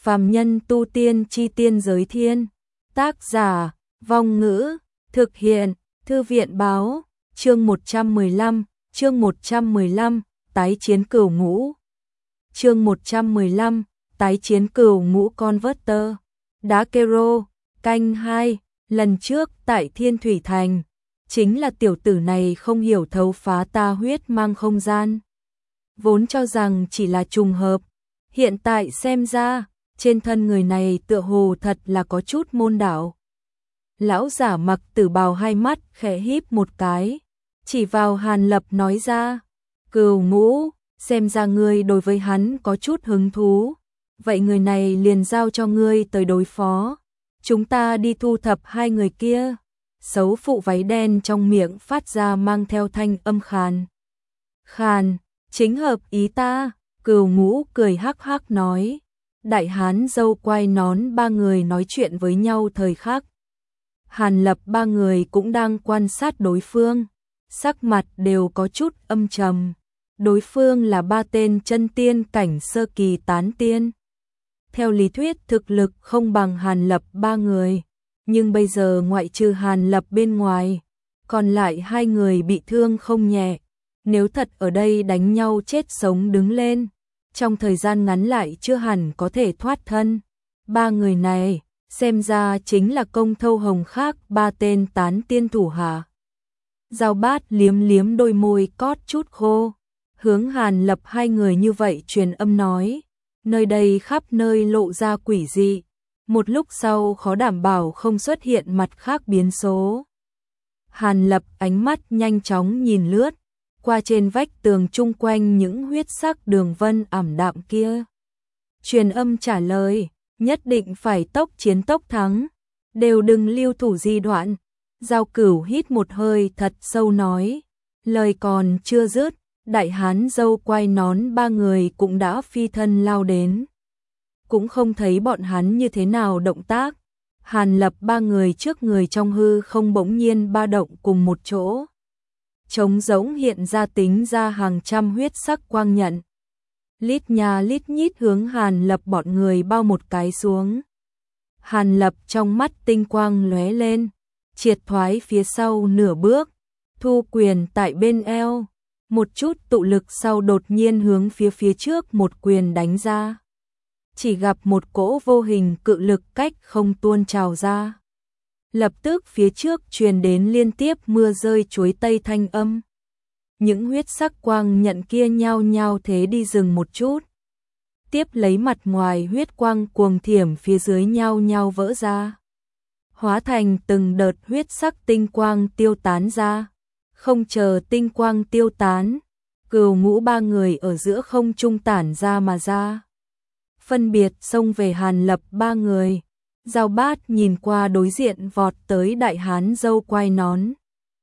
Phàm nhân tu tiên chi tiên giới thiên. Tác giả, Vong Ngữ, thực hiện, Thư viện báo, chương 115, tái chiến cửu ngũ. Chương 115, tái chiến cửu ngũ Converter. Đá Kero, canh 2, lần trước tại Thiên Thủy Thành, chính là tiểu tử này không hiểu thấu phá ta huyết mang không gian. Vốn cho rằng chỉ là trùng hợp, hiện tại xem ra, trên thân người này tựa hồ thật là có chút môn đạo. Lão giả mặc tử bào hai mắt khẽ híp một cái, chỉ vào Hàn Lập nói ra, cửu ngũ, xem ra ngươi đối với hắn có chút hứng thú, vậy người này liền giao cho ngươi tới đối phó, chúng ta đi thu thập hai người kia. Xấu phụ váy đen trong miệng phát ra mang theo thanh âm khàn. Khàn, chính hợp ý ta, cửu ngũ cười hắc hắc nói. Đại hán dâu quai nón ba người nói chuyện với nhau thời khắc. Hàn Lập ba người cũng đang quan sát đối phương, sắc mặt đều có chút âm trầm. Đối phương là ba tên chân tiên cảnh sơ kỳ tán tiên. Theo lý thuyết thực lực không bằng Hàn Lập ba người, nhưng bây giờ ngoại trừ Hàn Lập bên ngoài, còn lại hai người bị thương không nhẹ. Nếu thật ở đây đánh nhau chết sống đứng lên, trong thời gian ngắn lại chưa hẳn có thể thoát thân. Ba người này, xem ra chính là Công Thâu Hồng khác ba tên tán tiên thủ hạ. Giao Bát liếm liếm đôi môi cót chút khô, hướng Hàn Lập hai người như vậy truyền âm nói, nơi đây khắp nơi lộ ra quỷ dị, một lúc sau khó đảm bảo không xuất hiện mặt khác biến số. Hàn Lập ánh mắt nhanh chóng nhìn lướt qua trên vách tường chung quanh những huyết sắc đường vân ảm đạm kia. Truyền âm trả lời, nhất định phải tốc chiến tốc thắng, đều đừng lưu thủ di đoạn. Giao Cửu hít một hơi thật sâu nói, lời còn chưa dứt, đại hán dâu quai nón ba người cũng đã phi thân lao đến. Cũng không thấy bọn hắn như thế nào động tác. Hàn Lập ba người trước người trong hư không bỗng nhiên ba động cùng một chỗ. Trống rỗng hiện ra tính ra hàng trăm huyết sắc quang nhận. Lít nhà lít nhít hướng Hàn Lập bọn người bao một cái xuống. Hàn Lập trong mắt tinh quang lóe lên, triệt thoái phía sau nửa bước, thu quyền tại bên eo, một chút tụ lực sau đột nhiên hướng phía trước một quyền đánh ra. Chỉ gặp một cỗ vô hình cự lực cách không tuôn trào ra. Lập tức phía trước truyền đến liên tiếp mưa rơi chuối tây thanh âm. Những huyết sắc quang nhận kia nhao nhao thế đi dừng một chút. Tiếp lấy mặt ngoài huyết quang cuồng thiểm phía dưới nhao nhao vỡ ra. Hóa thành từng đợt huyết sắc tinh quang tiêu tán ra. Không chờ tinh quang tiêu tán, cửu ngũ ba người ở giữa không trung tản ra mà ra. Phân biệt xông về Hàn Lập ba người. Giao Bát nhìn qua đối diện vọt tới đại hán dâu quai nón.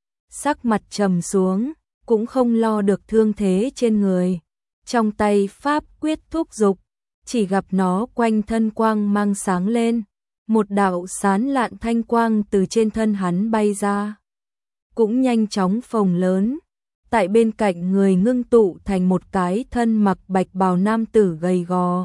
Sắc mặt trầm xuống, cũng không lo được thương thế trên người. Trong tay pháp quyết thúc dục, chỉ gặp nó quanh thân quang mang sáng lên. Một đạo sán lạn thanh quang từ trên thân hắn bay ra. Cũng nhanh chóng phồng lớn. Tại bên cạnh người ngưng tụ thành một cái thân mặc bạch bào nam tử gầy gò.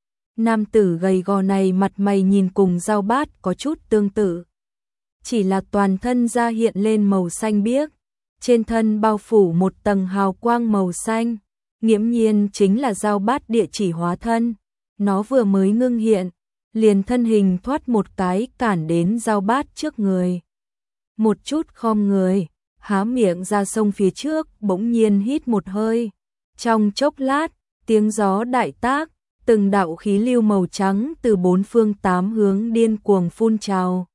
Nam tử gầy gò này mặt mày nhìn cùng Giao Bát có chút tương tự. Chỉ là toàn thân da hiện lên màu xanh biếc, trên thân bao phủ một tầng hào quang màu xanh, nghiễm nhiên chính là Giao Bát địa chỉ hóa thân. Nó vừa mới ngưng hiện, liền thân hình thoát một cái cản đến Giao Bát trước người. Một chút khom người, há miệng ra sông phía trước, bỗng nhiên hít một hơi. Trong chốc lát, tiếng gió đại tác, từng đạo khí lưu màu trắng từ bốn phương tám hướng điên cuồng phun trào,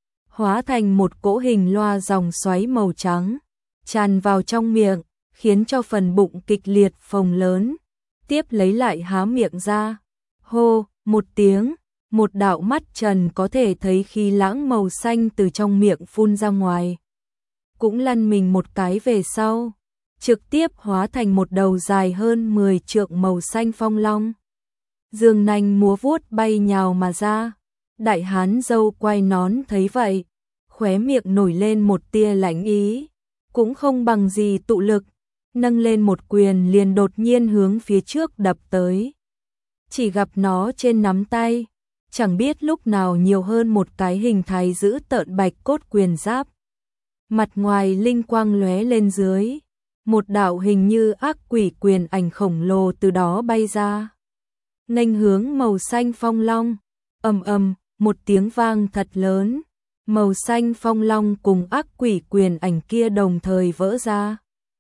hóa thành một cỗ hình loa dòng xoáy màu trắng, tràn vào trong miệng, khiến cho phần bụng kịch liệt phồng lớn. Tiếp lấy lại há miệng ra, hô, một tiếng, một đạo mắt trần có thể thấy khí lãng màu xanh từ trong miệng phun ra ngoài. Cũng lăn mình một cái về sau, trực tiếp hóa thành một đầu dài hơn 10 trượng màu xanh phong long. Dương nanh múa vuốt bay nhào mà ra. Đại hán dâu quai nón thấy vậy, khóe miệng nổi lên một tia lạnh ý, cũng không bằng gì tụ lực, nâng lên một quyền liền đột nhiên hướng phía trước đập tới. chỉ gặp nó trên nắm tay, chẳng biết lúc nào nhiều hơn một cái hình thái dữ tợn bạch cốt quyền giáp. Mặt ngoài linh quang lóe lên dưới, một đạo hình như ác quỷ quyền ảnh khổng lồ từ đó bay ra. Nghênh hướng màu xanh phong long, ầm ầm, một tiếng vang thật lớn, màu xanh phong long cùng ác quỷ quyền ảnh kia đồng thời vỡ ra.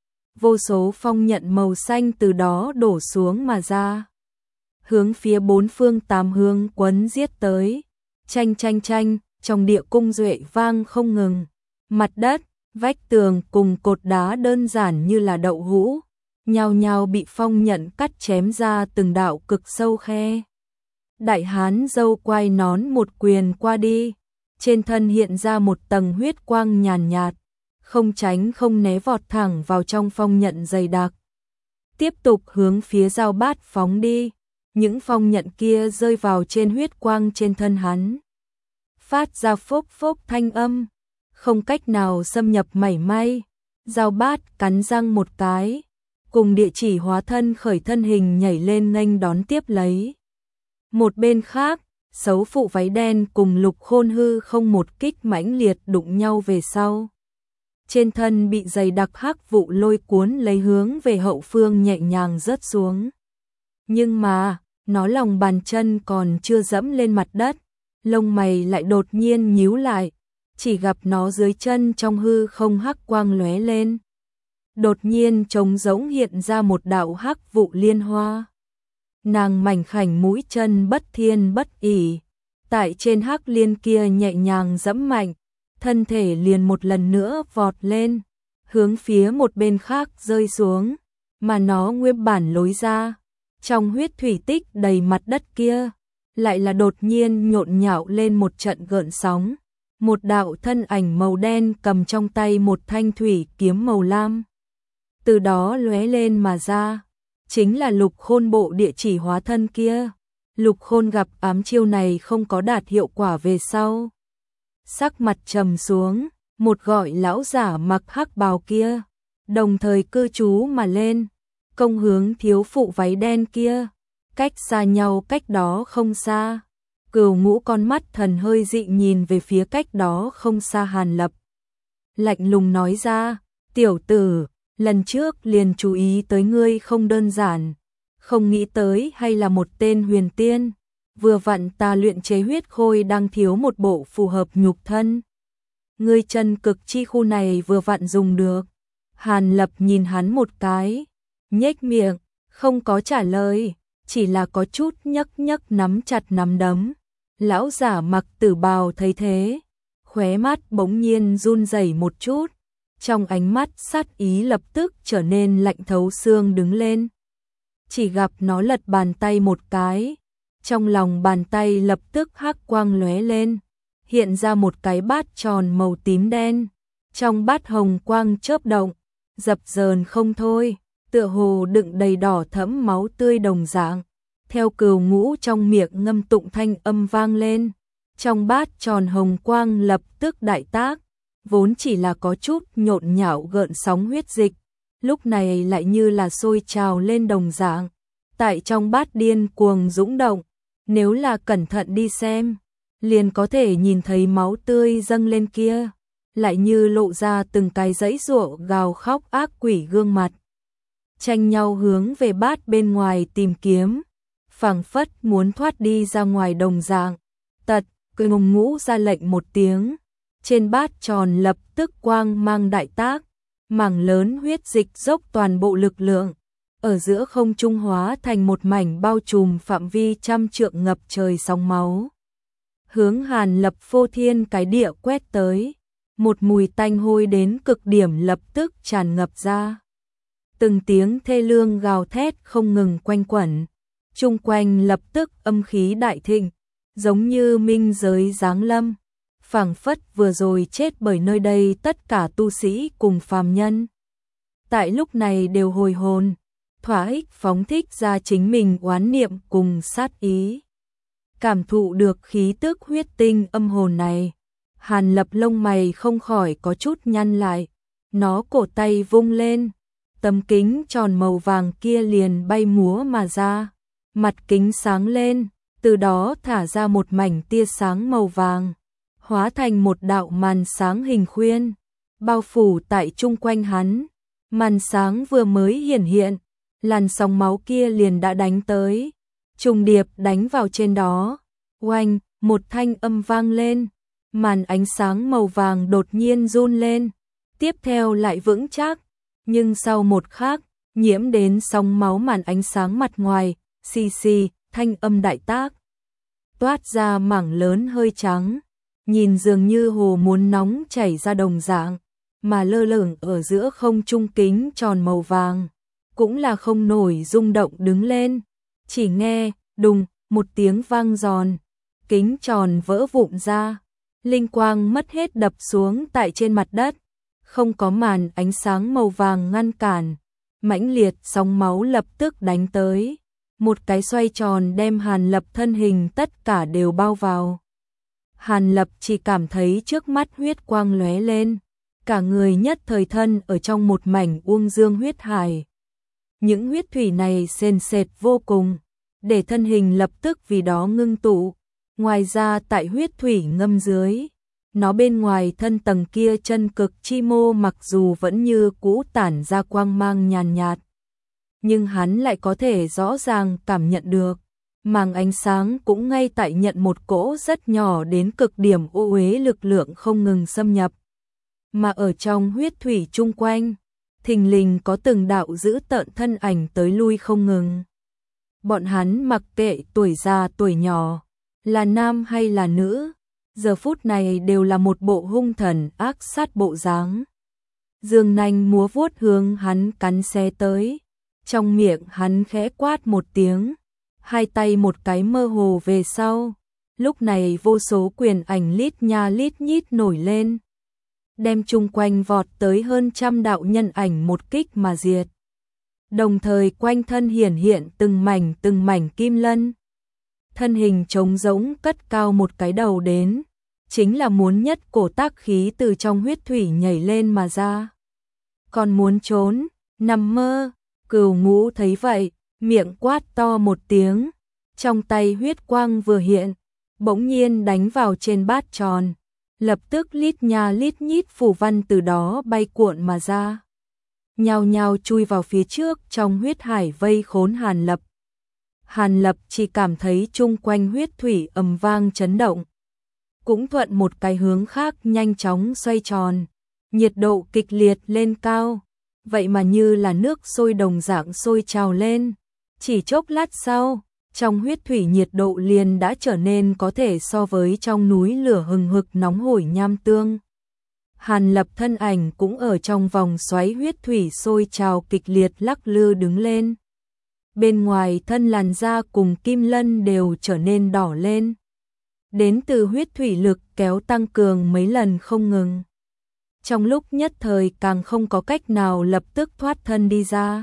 Vô số phong nhận màu xanh từ đó đổ xuống mà ra, hướng phía bốn phương tám hướng quấn giết tới. Chanh chanh chanh, trong địa cung duệ vang không ngừng. Mặt đất, vách tường cùng cột đá đơn giản như là đậu hũ, nhao nhao bị phong nhận cắt chém ra từng đạo cực sâu khe. Đại hán râu quai nón một quyền qua đi, trên thân hiện ra một tầng huyết quang nhàn nhạt, không tránh không né vọt thẳng vào trong phong nhận dày đặc. Tiếp tục hướng phía Giao Bát phóng đi, những phong nhận kia rơi vào trên huyết quang trên thân hắn, phát ra phốc phốc thanh âm, không cách nào xâm nhập mảy may. Giao Bát cắn răng một cái, cùng địa chỉ hóa thân khởi thân hình nhảy lên nghênh đón tiếp lấy. Một bên khác, Xấu phụ váy đen cùng Lục Khôn hư không một kích mãnh liệt đụng nhau về sau. Trên thân bị dày đặc hắc vụ lôi cuốn lấy hướng về hậu phương nhẹ nhàng rớt xuống. Nhưng mà, nó lòng bàn chân còn chưa dẫm lên mặt đất, lông mày lại đột nhiên nhíu lại, chỉ gặp nó dưới chân trong hư không hắc quang lóe lên. Đột nhiên trống rỗng hiện ra một đạo hắc vụ liên hoa. Nàng mảnh khảnh mũi chân bất thiên bất ỉ, tại trên hắc liên kia nhẹ nhàng dẫm mạnh, thân thể liền một lần nữa vọt lên, hướng phía một bên khác rơi xuống, mà nó nguyên bản lối ra, trong huyết thủy tích đầy mặt đất kia, lại là đột nhiên nhộn nhạo lên một trận gợn sóng. Một đạo thân ảnh màu đen cầm trong tay một thanh thủy kiếm màu lam, từ đó lóe lên mà ra, chính là Lục Khôn bộ địa chỉ hóa thân kia. Lục Khôn gặp ám chiêu này không có đạt hiệu quả về sau, sắc mặt trầm xuống, một gọi lão giả mặc hắc bào kia, đồng thời cư trú mà lên, công hướng thiếu phụ váy đen kia, cách xa nhau cách đó không xa. Cửu Ngũ con mắt thần hơi dị nhìn về phía cách đó không xa Hàn Lập. Lạnh lùng nói ra, tiểu tử, lần trước liền chú ý tới ngươi không đơn giản, không nghĩ tới hay là một tên huyền tiên, vừa vặn ta luyện chế huyết khôi đang thiếu một bộ phù hợp nhục thân. Ngươi chân cực chi khu này vừa vặn dùng được. Hàn Lập nhìn hắn một cái, nhếch miệng, không có trả lời, chỉ là có chút nhấc nhấc nắm chặt nắm đấm. Lão giả mặc tử bào thấy thế, khóe mắt bỗng nhiên run rẩy một chút, trong ánh mắt sát ý lập tức trở nên lạnh thấu xương đứng lên. Chỉ gặp nó lật bàn tay một cái, trong lòng bàn tay lập tức hắc quang lóe lên, hiện ra một cái bát tròn màu tím đen, trong bát hồng quang chớp động, dập dờn không thôi, tựa hồ đựng đầy đỏ thẫm máu tươi đồng dạng. Theo Cửu Ngũ trong miệng ngâm tụng thanh âm vang lên, trong bát tròn hồng quang lập tức đại tác, vốn chỉ là có chút nhộn nhạo gợn sóng huyết dịch, lúc này lại như là sôi trào lên đồng dạng, tại trong bát điên cuồng dũng động, nếu là cẩn thận đi xem, liền có thể nhìn thấy máu tươi dâng lên kia, lại như lộ ra từng cái giãy giụa gào khóc ác quỷ gương mặt, tranh nhau hướng về bát bên ngoài tìm kiếm, phảng phất muốn thoát đi ra ngoài đồng dạng. Tật, Cửu Ngũ ra lệnh một tiếng, trên bát tròn lập tức quang mang đại tác, mảng lớn huyết dịch dốc toàn bộ lực lượng, ở giữa không trung hóa thành một mảnh bao trùm phạm vi trăm trượng ngập trời sóng máu. Hướng Hàn Lập phô thiên cái địa quét tới, một mùi tanh hôi đến cực điểm lập tức tràn ngập ra. Từng tiếng thê lương gào thét không ngừng quanh quẩn, chung quanh lập tức âm khí đại thịnh, giống như minh giới giáng lâm, phảng phất vừa rồi chết bởi nơi đây tất cả tu sĩ cùng phàm nhân. Tại lúc này đều hồi hồn, thỏa ích phóng thích ra chính mình oán niệm cùng sát ý. Cảm thụ được khí tức huyết tinh âm hồn này, Hàn Lập lông mày không khỏi có chút nhăn lại, nó cổ tay vung lên, tấm kính tròn màu vàng kia liền bay múa mà ra. mặt kính sáng lên, từ đó thả ra một mảnh tia sáng màu vàng, hóa thành một đạo màn sáng hình khuyên, bao phủ tại chung quanh hắn. Màn sáng vừa mới hiển hiện, làn sóng máu kia liền đã đánh tới, trùng điệp đánh vào trên đó. Oanh, một thanh âm vang lên, màn ánh sáng màu vàng đột nhiên run lên, tiếp theo lại vững chắc, nhưng sau một khắc, nhiễm đến sóng máu màn ánh sáng mặt ngoài, xì xì, thanh âm đại tác. Toát ra mảng lớn hơi trắng, nhìn dường như hồ muốn nóng chảy ra đồng dạng, mà lơ lửng ở giữa không trung kính tròn màu vàng, cũng là không nổi rung động đứng lên, chỉ nghe, đùng, một tiếng vang giòn, kính tròn vỡ vụn ra, linh quang mất hết đập xuống tại trên mặt đất, không có màn ánh sáng màu vàng ngăn cản, mãnh liệt sóng máu lập tức đánh tới, một cái xoay tròn đem Hàn Lập thân hình tất cả đều bao vào. Hàn Lập chỉ cảm thấy trước mắt huyết quang lóe lên, cả người nhất thời thân ở trong một mảnh uông dương huyết hải. Những huyết thủy này sền sệt vô cùng, để thân hình lập tức vì đó ngưng tụ. Ngoài ra tại huyết thủy ngâm dưới, nó bên ngoài thân tầng kia chân cực chi mô mặc dù vẫn như cũ tản ra quang mang nhàn nhạt, nhưng hắn lại có thể rõ ràng cảm nhận được, màng ánh sáng cũng ngay tại nhận một cỗ rất nhỏ đến cực điểm ô uế lực lượng không ngừng xâm nhập. Mà ở trong huyết thủy chung quanh, thình lình có từng đạo dữ tợn thân ảnh tới lui không ngừng. Bọn hắn mặc kệ tuổi già tuổi nhỏ, là nam hay là nữ, giờ phút này đều là một bộ hung thần ác sát bộ dáng. Dương nanh múa vuốt hướng hắn cắn xé tới, trong miệng hắn khẽ quát một tiếng, hai tay một cái mơ hồ về sau, lúc này vô số quyền ảnh lít nha lít nhít nổi lên, đem chung quanh vọt tới hơn trăm đạo nhân ảnh một kích mà diệt. Đồng thời quanh thân hiển hiện từng mảnh kim lân. Thân hình trống rỗng cất cao một cái đầu đến, chính là muốn nhất cổ tác khí từ trong huyết thủy nhảy lên mà ra. Còn muốn trốn, nằm mơ, Cửu Ngũ thấy vậy, miệng quát to một tiếng, trong tay huyết quang vừa hiện, bỗng nhiên đánh vào trên bát tròn, lập tức lít nha lít nhít phù văn từ đó bay cuộn mà ra, nhao nhao chui vào phía trước trong huyết hải vây khốn Hàn Lập. Hàn Lập chỉ cảm thấy chung quanh huyết thủy ầm vang chấn động, cũng thuận một cái hướng khác nhanh chóng xoay tròn, nhiệt độ kịch liệt lên cao, vậy mà như là nước sôi đồng dạng sôi trào lên. Chỉ chốc lát sau, trong huyết thủy nhiệt độ liền đã trở nên có thể so với trong núi lửa hừng hực nóng hổi nham tương. Hàn Lập thân ảnh cũng ở trong vòng xoáy huyết thủy sôi trào kịch liệt lắc lư đứng lên. Bên ngoài thân làn da cùng kim lân đều trở nên đỏ lên. Đến từ huyết thủy lực kéo tăng cường mấy lần không ngừng. Trong lúc nhất thời càng không có cách nào lập tức thoát thân đi ra.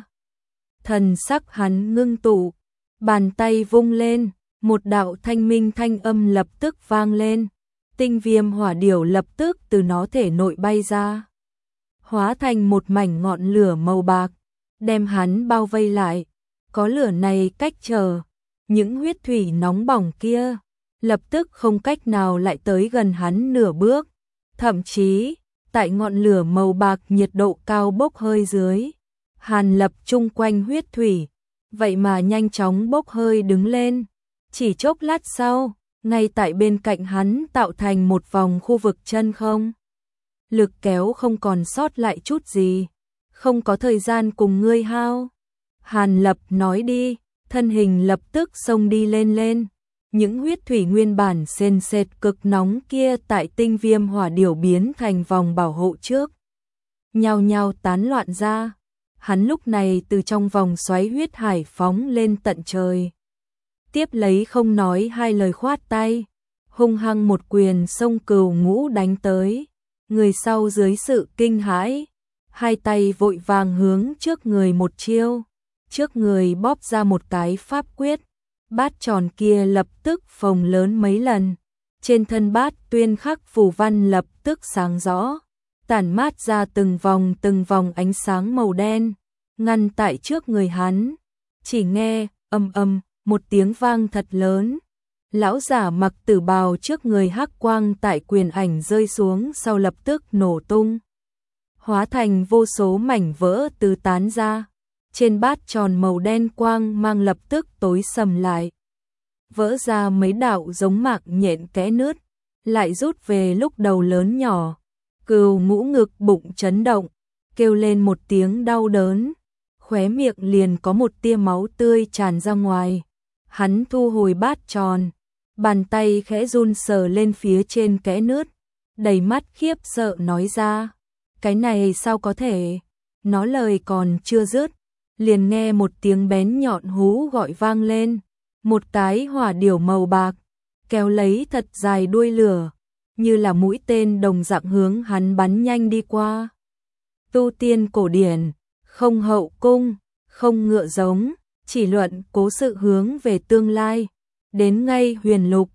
Thần sắc hắn ngưng tụ, bàn tay vung lên, một đạo thanh minh thanh âm lập tức vang lên. Tinh viêm hỏa điểu lập tức từ nó thể nội bay ra, hóa thành một mảnh ngọn lửa màu bạc, đem hắn bao vây lại. Có lửa này cách trở, những huyết thủy nóng bỏng kia lập tức không cách nào lại tới gần hắn nửa bước. Thậm chí, tại ngọn lửa màu bạc nhiệt độ cao bốc hơi dưới, Hàn Lập chung quanh huyết thủy, vậy mà nhanh chóng bốc hơi đứng lên. Chỉ chốc lát sau, ngay tại bên cạnh hắn tạo thành một vòng khu vực chân không. Lực kéo không còn sót lại chút gì, không có thời gian cùng ngươi hao. Hàn Lập nói đi, thân hình lập tức xông đi lên. Những huyết thủy nguyên bản sền sệt cực nóng kia tại tinh viêm hỏa điểu biến thành vòng bảo hộ trước, nhao nhao tán loạn ra. Hắn lúc này từ trong vòng xoáy huyết hải phóng lên tận trời. Tiếp lấy không nói hai lời khoát tay, hung hăng một quyền xông Cửu Ngũ đánh tới. Người sau dưới sự kinh hãi, hai tay vội vàng hướng trước người một chiêu, trước người bóp ra một cái pháp quyết, bát tròn kia lập tức phồng lớn mấy lần, trên thân bát tuyên khắc phù văn lập tức sáng rõ, tản mát ra từng vòng ánh sáng màu đen, ngăn tại trước người hắn. Chỉ nghe ầm ầm, một tiếng vang thật lớn. Lão giả mặc tử bào trước người hắc quang tại quyền ảnh rơi xuống sau lập tức nổ tung. Hóa thành vô số mảnh vỡ tứ tán ra. Trên bát tròn màu đen quang mang lập tức tối sầm lại. Vỡ ra mấy đạo giống mạc nhện kẽ nứt, lại rút về lúc đầu lớn nhỏ. Cừu Ngũ ngực bụng chấn động, kêu lên một tiếng đau đớn. Khóe miệng liền có một tia máu tươi tràn ra ngoài. Hắn thu hồi bát tròn, bàn tay khẽ run sờ lên phía trên kẽ nứt, đầy mắt khiếp sợ nói ra. Cái này sao có thể? Nó lời còn chưa dứt, liền nghe một tiếng bén nhọn hú gọi vang lên. Một cái hỏa điểu màu bạc, kéo lấy thật dài đuôi lửa, như là mũi tên đồng dạng hướng hắn bắn nhanh đi qua. Tu tiên cổ điển, không hậu cung, không ngựa giống, chỉ luận cố sự hướng về tương lai. Đến ngay huyền lục,